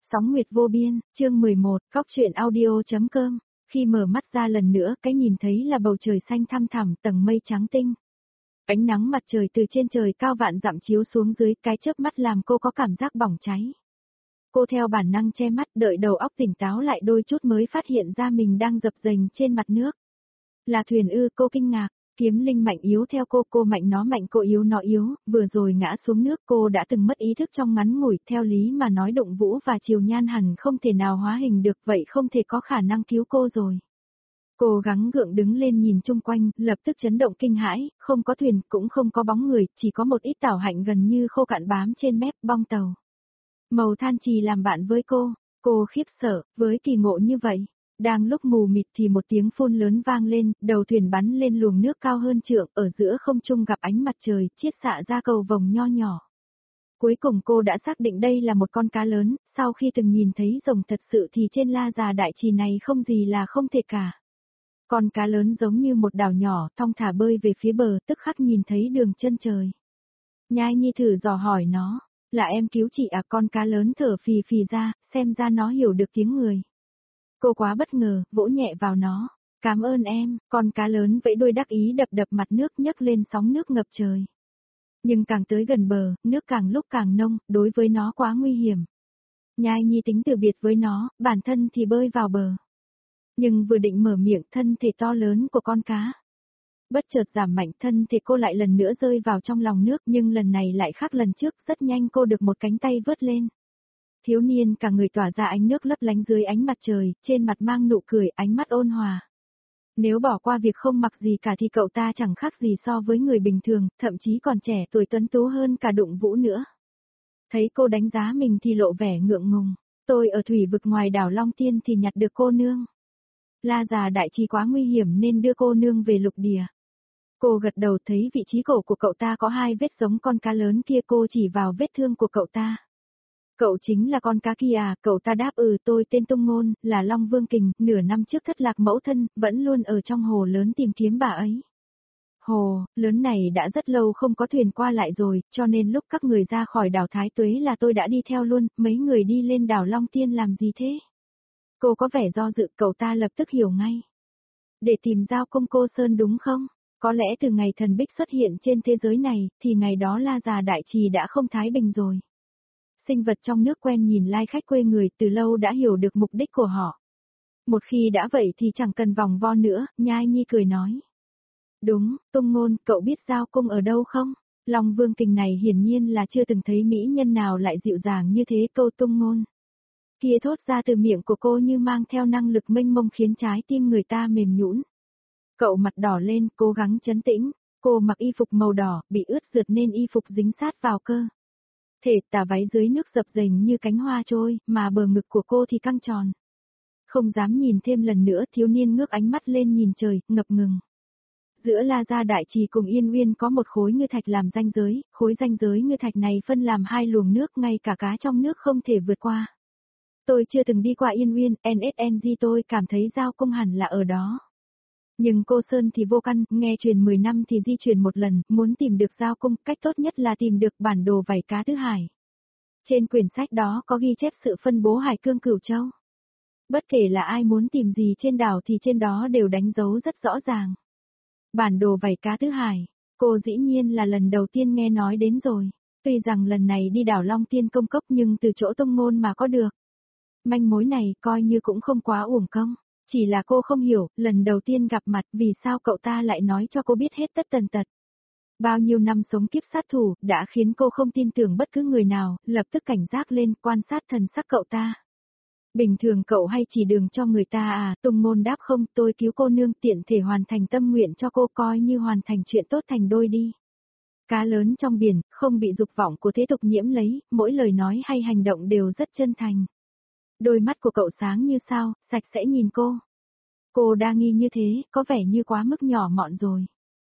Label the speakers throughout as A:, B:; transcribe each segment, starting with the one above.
A: Sóng Nguyệt Vô Biên, chương 11, Cóc truyện audio.com. Khi mở mắt ra lần nữa, cái nhìn thấy là bầu trời xanh thăm thẳm, tầng mây trắng tinh. Ánh nắng mặt trời từ trên trời cao vạn dặm chiếu xuống dưới, cái chớp mắt làm cô có cảm giác bỏng cháy. Cô theo bản năng che mắt, đợi đầu óc tỉnh táo lại đôi chút mới phát hiện ra mình đang dập dềnh trên mặt nước. Là thuyền ư? Cô kinh ngạc. Kiếm linh mạnh yếu theo cô mạnh cô yếu nó yếu, vừa rồi ngã xuống nước cô đã từng mất ý thức trong ngắn ngủi, theo lý mà nói Động Vũ và Triều Nhan hẳn không thể nào hóa hình được, vậy không thể có khả năng cứu cô rồi. Cô gắng gượng đứng lên nhìn chung quanh, lập tức chấn động kinh hãi, không có thuyền, cũng không có bóng người, chỉ có một ít tảo hạnh gần như khô cạn bám trên mép bong tàu. Màu than trì làm bạn với cô khiếp sợ, với kỳ ngộ như vậy. Đang lúc mù mịt thì một tiếng phun lớn vang lên, đầu thuyền bắn lên luồng nước cao hơn trượng, ở giữa không trung gặp ánh mặt trời, chiết xạ ra cầu vồng nho nhỏ. Cuối cùng cô đã xác định đây là một con cá lớn, sau khi từng nhìn thấy rồng thật sự thì trên La Già Đại Trì này không gì là không thể cả. Con cá lớn giống như một đảo nhỏ, thong thả bơi về phía bờ, tức khắc nhìn thấy đường chân trời. Nhai Nhi thử dò hỏi nó, là em cứu chị à? Con cá lớn thở phì phì ra, xem ra nó hiểu được tiếng người. Cô quá bất ngờ, vỗ nhẹ vào nó. Cảm ơn em, con cá lớn vẫy đuôi đắc ý đập đập mặt nước nhấc lên sóng nước ngập trời. Nhưng càng tới gần bờ, nước càng lúc càng nông, đối với nó quá nguy hiểm. Nhai Nhi tính từ biệt với nó, bản thân thì bơi vào bờ. Nhưng vừa định mở miệng, thân thể to lớn của con cá bất chợt giảm mạnh, thân thể cô lại lần nữa rơi vào trong lòng nước, nhưng lần này lại khác lần trước, rất nhanh cô được một cánh tay vớt lên. Thiếu niên cả người tỏa ra ánh nước lấp lánh dưới ánh mặt trời, trên mặt mang nụ cười, ánh mắt ôn hòa. Nếu bỏ qua việc không mặc gì cả thì cậu ta chẳng khác gì so với người bình thường, thậm chí còn trẻ tuổi tuấn tú hơn cả Động Vũ nữa. Thấy cô đánh giá mình thì lộ vẻ ngượng ngùng. Tôi ở thủy vực ngoài đảo Long Tiên thì nhặt được cô nương. La Già Đại Trì quá nguy hiểm nên đưa cô nương về lục địa. Cô gật đầu, thấy vị trí cổ của cậu ta có hai vết giống con cá lớn kia, cô chỉ vào vết thương của cậu ta. Cậu chính là con cá kia à? Cậu ta đáp tôi tên Tung Ngôn, là Long Vương Kình, nửa năm trước thất lạc mẫu thân, vẫn luôn ở trong hồ lớn tìm kiếm bà ấy. Hồ lớn này đã rất lâu không có thuyền qua lại rồi, cho nên lúc các người ra khỏi đảo Thái Tuế là tôi đã đi theo luôn, mấy người đi lên đảo Long Tiên làm gì thế? Cô có vẻ do dự, cậu ta lập tức hiểu ngay. Để tìm Giao Công Cô Sơn đúng không? Có lẽ từ ngày thần bích xuất hiện trên thế giới này, thì ngày đó La Già Đại Trì đã không thái bình rồi. Sinh vật trong nước quen nhìn lai khách quê người, từ lâu đã hiểu được mục đích của họ. Một khi đã vậy thì chẳng cần vòng vo nữa, Nhai Nhi cười nói. Đúng, Tung Ngôn, cậu biết Giao Cung ở đâu không? Long Vương Kình này hiển nhiên là chưa từng thấy mỹ nhân nào lại dịu dàng như thế. Câu Tung Ngôn kia thốt ra từ miệng của cô như mang theo năng lực mênh mông khiến trái tim người ta mềm nhũn. Cậu mặt đỏ lên, cố gắng trấn tĩnh. Cô mặc y phục màu đỏ, bị ướt rượt nên y phục dính sát vào cơ thể, tà váy dưới nước dập dềnh như cánh hoa trôi, mà bờ ngực của cô thì căng tròn. Không dám nhìn thêm lần nữa, thiếu niên ngước ánh mắt lên nhìn trời, ngập ngừng. Giữa La Gia Đại Trì cùng Yên Uyên có một khối ngư thạch làm ranh giới, khối ranh giới ngư thạch này phân làm hai luồng nước, ngay cả cá trong nước không thể vượt qua. Tôi chưa từng đi qua Yên Uyên, NSNG, tôi cảm thấy Giao Công hẳn là ở đó. Nhưng Cô Sơn thì vô căn, nghe truyền 10 năm thì di chuyển một lần, muốn tìm được Giao Công, cách tốt nhất là tìm được bản đồ vảy cá Tứ Hải. Trên quyển sách đó có ghi chép sự phân bố Hải Cương Cửu Châu. Bất kể là ai muốn tìm gì trên đảo thì trên đó đều đánh dấu rất rõ ràng. Bản đồ vảy cá Tứ Hải, cô dĩ nhiên là lần đầu tiên nghe nói đến rồi. Tuy rằng lần này đi đảo Long Tiên công cốc nhưng từ chỗ Tung Ngôn mà có được manh mối này coi như cũng không quá uổng công. Chỉ là cô không hiểu, lần đầu tiên gặp mặt vì sao cậu ta lại nói cho cô biết hết tất tần tật. Bao nhiêu năm sống kiếp sát thủ, đã khiến cô không tin tưởng bất cứ người nào, lập tức cảnh giác lên, quan sát thần sắc cậu ta. Bình thường cậu hay chỉ đường cho người ta à? Tung Ngôn đáp không, tôi cứu cô nương tiện thể hoàn thành tâm nguyện cho cô, coi như hoàn thành chuyện tốt thành đôi đi. Cá lớn trong biển, không bị dục vọng của thế tục nhiễm lấy, mỗi lời nói hay hành động đều rất chân thành. Đôi mắt của cậu sáng như sao, sạch sẽ nhìn cô. Cô đa nghi như thế, có vẻ như quá mức nhỏ mọn rồi.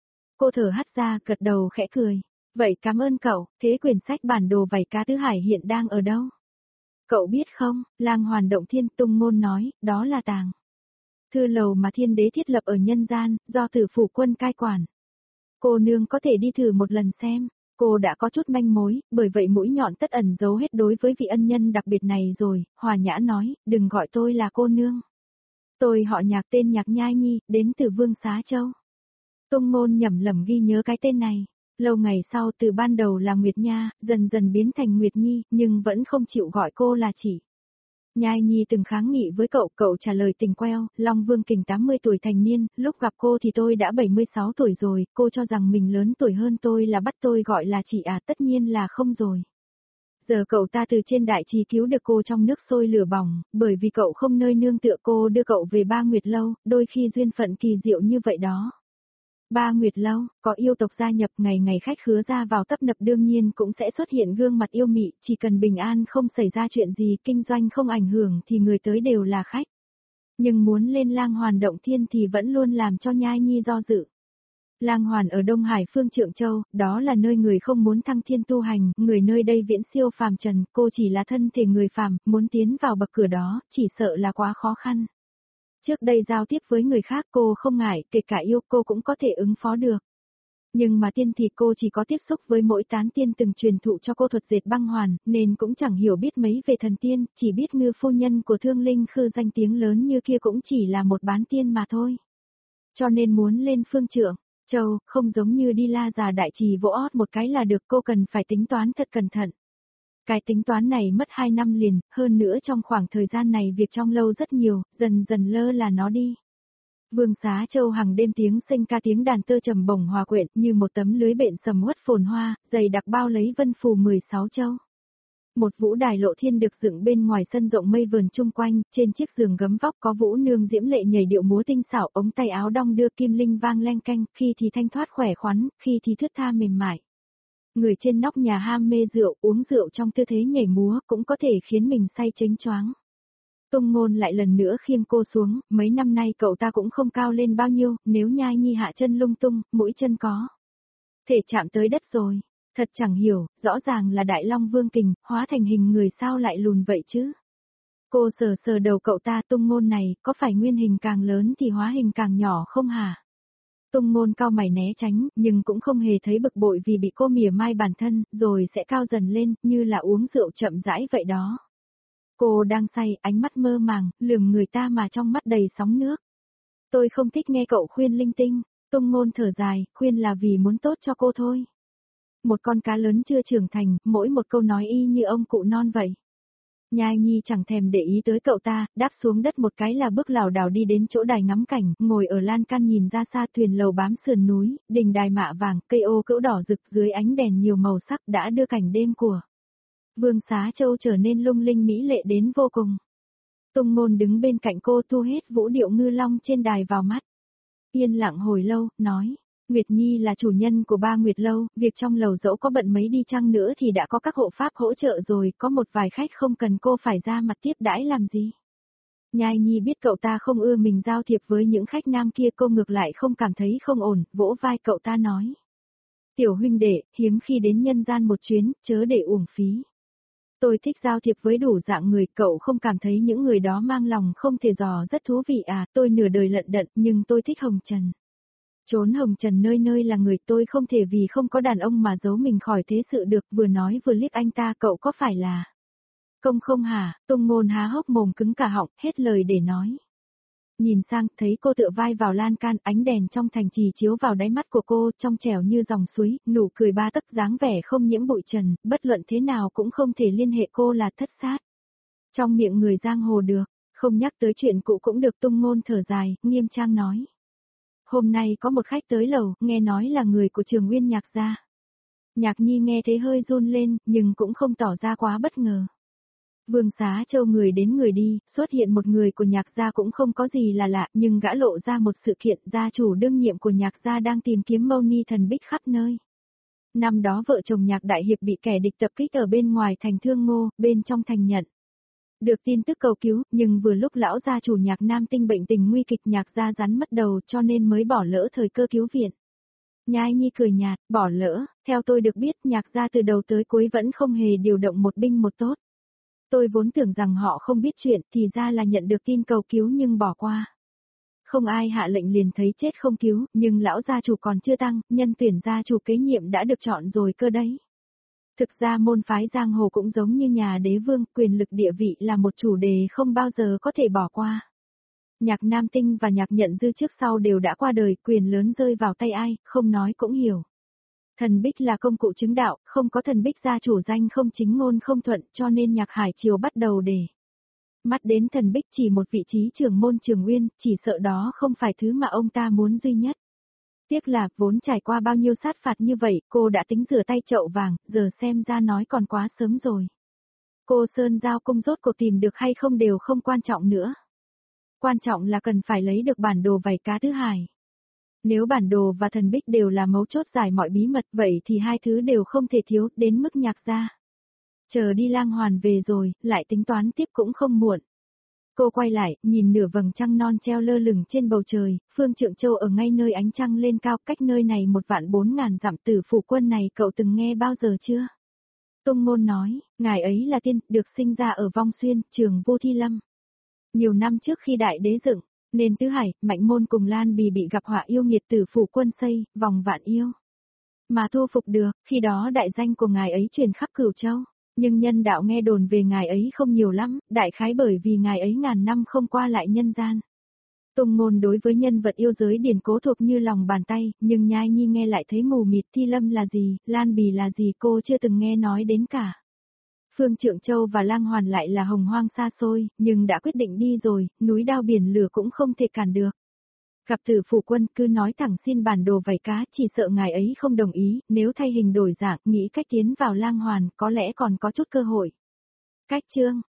A: Cô thở hắt ra, gật đầu khẽ cười. Vậy cảm ơn cậu, thế quyển sách bản đồ vảy cá Tứ Hải hiện đang ở đâu? Cậu biết không, Lang Hoàn Động Thiên, Tung Ngôn nói, đó là tàng thư lầu mà thiên đế thiết lập ở nhân gian, do Tử Phủ Quân cai quản. Cô nương có thể đi thử một lần xem. Cô đã có chút manh mối, bởi vậy mũi nhọn tất ẩn giấu hết đối với vị ân nhân đặc biệt này rồi, hòa nhã nói, đừng gọi tôi là cô nương. Tôi họ Nhạc, tên Nhạc Nhai Nhi, đến từ Vương Xá Châu. Tung Ngôn nhẩm lẩm ghi nhớ cái tên này. Lâu ngày sau từ ban đầu là Nguyệt Nha, dần dần biến thành Nguyệt Nhi, nhưng vẫn không chịu gọi cô là chỉ. Nhai Nhi từng kháng nghị với cậu, cậu trả lời tình queo, Long Vương Kình 80 tuổi thành niên, lúc gặp cô thì tôi đã 76 tuổi rồi, cô cho rằng mình lớn tuổi hơn tôi là bắt tôi gọi là chị à, tất nhiên là không rồi. Giờ cậu ta từ trên đại trì cứu được cô trong nước sôi lửa bỏng, bởi vì cậu không nơi nương tựa cô đưa cậu về Ba Nguyệt Lâu, đôi khi duyên phận kỳ diệu như vậy đó. Ba Nguyệt Lâu, có yêu tộc gia nhập, ngày ngày khách khứa ra vào tấp nập, đương nhiên cũng sẽ xuất hiện gương mặt yêu mị, chỉ cần bình an không xảy ra chuyện gì, kinh doanh không ảnh hưởng thì người tới đều là khách. Nhưng muốn lên Lang Hoàn Động Thiên thì vẫn luôn làm cho Nhai Nhi do dự. Lang Hoàn ở Đông Hải phương Trượng Châu, đó là nơi người không muốn thăng thiên tu hành, người nơi đây viễn siêu phàm trần, cô chỉ là thân thể người phàm, muốn tiến vào bậc cửa đó, chỉ sợ là quá khó khăn. Trước đây giao tiếp với người khác cô không ngại, kể cả yêu cô cũng có thể ứng phó được. Nhưng mà tiên thì cô chỉ có tiếp xúc với mỗi tán tiên từng truyền thụ cho cô thuật dệt băng hoàn, nên cũng chẳng hiểu biết mấy về thần tiên, chỉ biết Ngư phu nhân của Thương Linh Khư danh tiếng lớn như kia cũng chỉ là một bán tiên mà thôi. Cho nên muốn lên phương Trượng Châu, không giống như đi La Già đại trì vỗ ót một cái là được, cô cần phải tính toán thật cẩn thận. Cái tính toán này mất 2 năm liền, hơn nữa trong khoảng thời gian này việc trong lâu rất nhiều, dần dần lơ là nó đi. Vương Xá Châu hàng đêm tiếng sinh ca tiếng đàn tơ trầm bổng hòa quyện như một tấm lưới bện sầm uất phồn hoa, dày đặc bao lấy vân phù 16 châu. Một vũ đài lộ thiên được dựng bên ngoài sân rộng mây vườn chung quanh, trên chiếc giường gấm vóc có vũ nương diễm lệ nhảy điệu múa tinh xảo, ống tay áo đong đưa kim linh vang leng keng, khi thì thanh thoát khỏe khoắn, khi thì thướt tha mềm mại. Người trên nóc nhà ham mê rượu, uống rượu trong tư thế nhảy múa cũng có thể khiến mình say chếnh choáng. Tung Ngôn lại lần nữa khiêng cô xuống, mấy năm nay cậu ta cũng không cao lên bao nhiêu, nếu Nhai Nhi hạ chân lung tung, mũi chân có thể chạm tới đất rồi. Thật chẳng hiểu, rõ ràng là Đại Long Vương Kình, hóa thành hình người sao lại lùn vậy chứ? Cô sờ sờ đầu cậu ta, Tung Ngôn này, có phải nguyên hình càng lớn thì hóa hình càng nhỏ không hả? Tung Ngôn cau mày né tránh, nhưng cũng không hề thấy bực bội vì bị cô mỉa mai bản thân, rồi sẽ cao dần lên, như là uống rượu chậm rãi vậy đó. Cô đang say, ánh mắt mơ màng, lườm người ta mà trong mắt đầy sóng nước. Tôi không thích nghe cậu khuyên linh tinh, Tung Ngôn thở dài, khuyên là vì muốn tốt cho cô thôi. Một con cá lớn chưa trưởng thành, mỗi một câu nói y như ông cụ non vậy. Nhai Nhi chẳng thèm để ý tới cậu ta, đáp xuống đất một cái là bước lảo đảo đi đến chỗ đài ngắm cảnh, ngồi ở lan can nhìn ra xa, thuyền lầu bám sườn núi, đình đài mạ vàng, cây ô cữu đỏ rực dưới ánh đèn nhiều màu sắc đã đưa cảnh đêm của Vương Xá Châu trở nên lung linh mỹ lệ đến vô cùng. Tung Ngôn đứng bên cạnh cô thu hết vũ điệu ngư long trên đài vào mắt. Yên lặng hồi lâu, nói, Nguyệt Nhi là chủ nhân của Ba Nguyệt Lâu, việc trong lầu dẫu có bận mấy đi chăng nữa thì đã có các hộ pháp hỗ trợ rồi, có một vài khách không cần cô phải ra mặt tiếp đãi làm gì. Nhai Nhi biết cậu ta không ưa mình giao thiệp với những khách nam kia, cô ngược lại không cảm thấy không ổn, vỗ vai cậu ta nói. Tiểu huynh đệ, hiếm khi đến nhân gian một chuyến, chớ để uổng phí. Tôi thích giao thiệp với đủ dạng người, cậu không cảm thấy những người đó mang lòng không thể dò rất thú vị à, tôi nửa đời lận đận nhưng tôi thích hồng trần. Trốn hồng trần nơi nơi là người, tôi không thể vì không có đàn ông mà giấu mình khỏi thế sự được, vừa nói vừa liếc anh ta, cậu có phải là công không hả? Tung Ngôn há hốc mồm cứng cả họng, hết lời để nói. Nhìn sang, thấy cô tựa vai vào lan can, ánh đèn trong thành trì chiếu vào đáy mắt của cô, trong trẻo như dòng suối, nụ cười ba tấc, dáng vẻ không nhiễm bụi trần, bất luận thế nào cũng không thể liên hệ cô là thất sát. Trong miệng người giang hồ được, không nhắc tới chuyện cũ cũng được. Tung Ngôn thở dài, nghiêm trang nói. Hôm nay có một khách tới lầu, nghe nói là người của Trường Uyên Nhạc gia. Nhạc Nhi nghe thấy hơi run lên, nhưng cũng không tỏ ra quá bất ngờ. Vương Xá Châu người đến người đi, xuất hiện một người của Nhạc gia cũng không có gì là lạ, nhưng gã lộ ra một sự kiện, gia chủ đương nhiệm của Nhạc gia đang tìm kiếm Mâu Ni thần bích khắp nơi. Năm đó vợ chồng Nhạc đại hiệp bị kẻ địch tập kích ở bên ngoài thành Thương Ngô, bên trong thành nhận được tin tức cầu cứu, nhưng vừa lúc lão gia chủ Nhạc Nam Tinh bệnh tình nguy kịch, Nhạc gia rắn mất đầu cho nên mới bỏ lỡ thời cơ cứu viện. Nhai Nhi cười nhạt, bỏ lỡ, theo tôi được biết Nhạc gia từ đầu tới cuối vẫn không hề điều động một binh một tốt. Tôi vốn tưởng rằng họ không biết chuyện, thì ra là nhận được tin cầu cứu nhưng bỏ qua. không ai hạ lệnh liền thấy chết không cứu, nhưng lão gia chủ còn chưa tăng, nhân tuyển gia chủ kế nhiệm đã được chọn rồi cơ đấy. Thực ra môn phái giang hồ cũng giống như nhà đế vương, quyền lực địa vị là một chủ đề không bao giờ có thể bỏ qua. Nhạc Nam Tinh và Nhạc Nhận Dư trước sau đều đã qua đời, quyền lớn rơi vào tay ai, không nói cũng hiểu. Thần Bích là công cụ chứng đạo, không có thần Bích gia chủ danh không chính ngôn không thuận, cho nên Nhạc Hải Triều bắt đầu để mắt đến thần Bích chỉ một vị trí trưởng môn Trường Uyên, chỉ sợ đó không phải thứ mà ông ta muốn duy nhất. Tiếc là, vốn trải qua bao nhiêu sát phạt như vậy, cô đã tính rửa tay chậu vàng, giờ xem ra nói còn quá sớm rồi. Cô Sơn Giao Cung rốt cuộc tìm được hay không đều không quan trọng nữa. Quan trọng là cần phải lấy được bản đồ vảy cá tứ hải. Nếu bản đồ và thần Bích đều là mấu chốt giải mọi bí mật vậy thì hai thứ đều không thể thiếu, đến mức Nhạc gia. Chờ đi Lang Hoàn về rồi, lại tính toán tiếp cũng không muộn. Cô quay lại, nhìn nửa vầng trăng non treo lơ lửng trên bầu trời, Phương Trượng Châu ở ngay nơi ánh trăng lên cao, cách nơi này 1.400.000 dặm. Tử Phủ Quân này cậu từng nghe bao giờ chưa? Tung Ngôn nói, ngài ấy là tiên, được sinh ra ở Vong Xuyên, Trường Vô Thi Lâm. Nhiều năm trước khi đại đế dựng, nên Tứ Hải, Mạnh Môn cùng Lan Bì bị gặp họa yêu nghiệt. Tử Phủ Quân xây, vòng vạn yêu. Mà thu phục được, khi đó đại danh của ngài ấy truyền khắp Cửu Châu. Nhưng nhân đạo nghe đồn về ngài ấy không nhiều lắm, đại khái bởi vì ngài ấy ngàn năm không qua lại nhân gian. Tung Ngôn đối với nhân vật yêu giới điển cố thuộc như lòng bàn tay, nhưng Nhai Nhi nghe lại thấy mù mịt. Thi Lâm là gì, Lan Bì là gì cô chưa từng nghe nói đến cả. Phương Trượng Châu và Lang Hoàn lại là hồng hoang xa xôi, nhưng đã quyết định đi rồi, núi đao biển lửa cũng không thể cản được. Gặp Tử Phủ Quân cứ nói thẳng xin bản đồ vảy cá, chỉ sợ ngài ấy không đồng ý, nếu thay hình đổi dạng, nghĩ cách tiến vào Lang Hoàn có lẽ còn có chút cơ hội. Cách chương